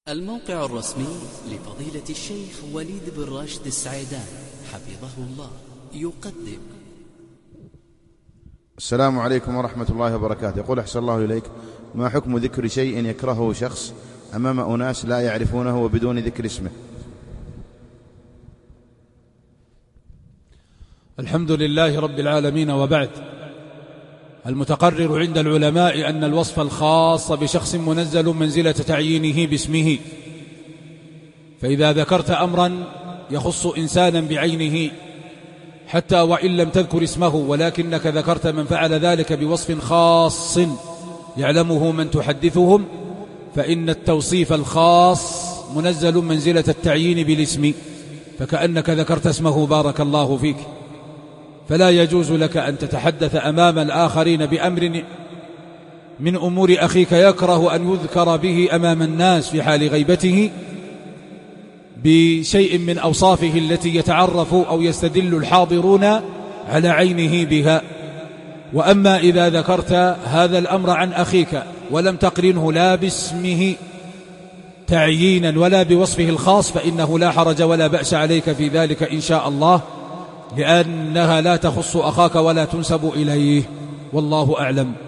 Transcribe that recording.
الموقع الرسمي لفضيلة الشيخ وليد بن راشد السعيدان حفظه الله يقدم. السلام عليكم ورحمة الله وبركاته. يقول أحسن الله إليك، ما حكم ذكر شيء يكرهه شخص أمام أناس لا يعرفونه وبدون ذكر اسمه؟ الحمد لله رب العالمين، وبعد. المتقرر عند العلماء أن الوصف الخاص بشخص منزل منزلة تعيينه باسمه، فإذا ذكرت أمرا يخص إنسانا بعينه حتى وإن لم تذكر اسمه، ولكنك ذكرت من فعل ذلك بوصف خاص يعلمه من تحدثهم، فإن التوصيف الخاص منزل منزلة التعيين بالاسم، فكأنك ذكرت اسمه بارك الله فيك. فلا يجوز لك أن تتحدث أمام الآخرين بأمر من أمور أخيك يكره أن يذكر به أمام الناس في حال غيبته بشيء من أوصافه التي يتعرف أو يستدل الحاضرون على عينه بها. وأما إذا ذكرت هذا الأمر عن أخيك ولم تقرنه لا باسمه تعيينا ولا بوصفه الخاص، فإنه لا حرج ولا بأس عليك في ذلك إن شاء الله، لأنها لا تخص أخاك ولا تنسب إليه، والله أعلم.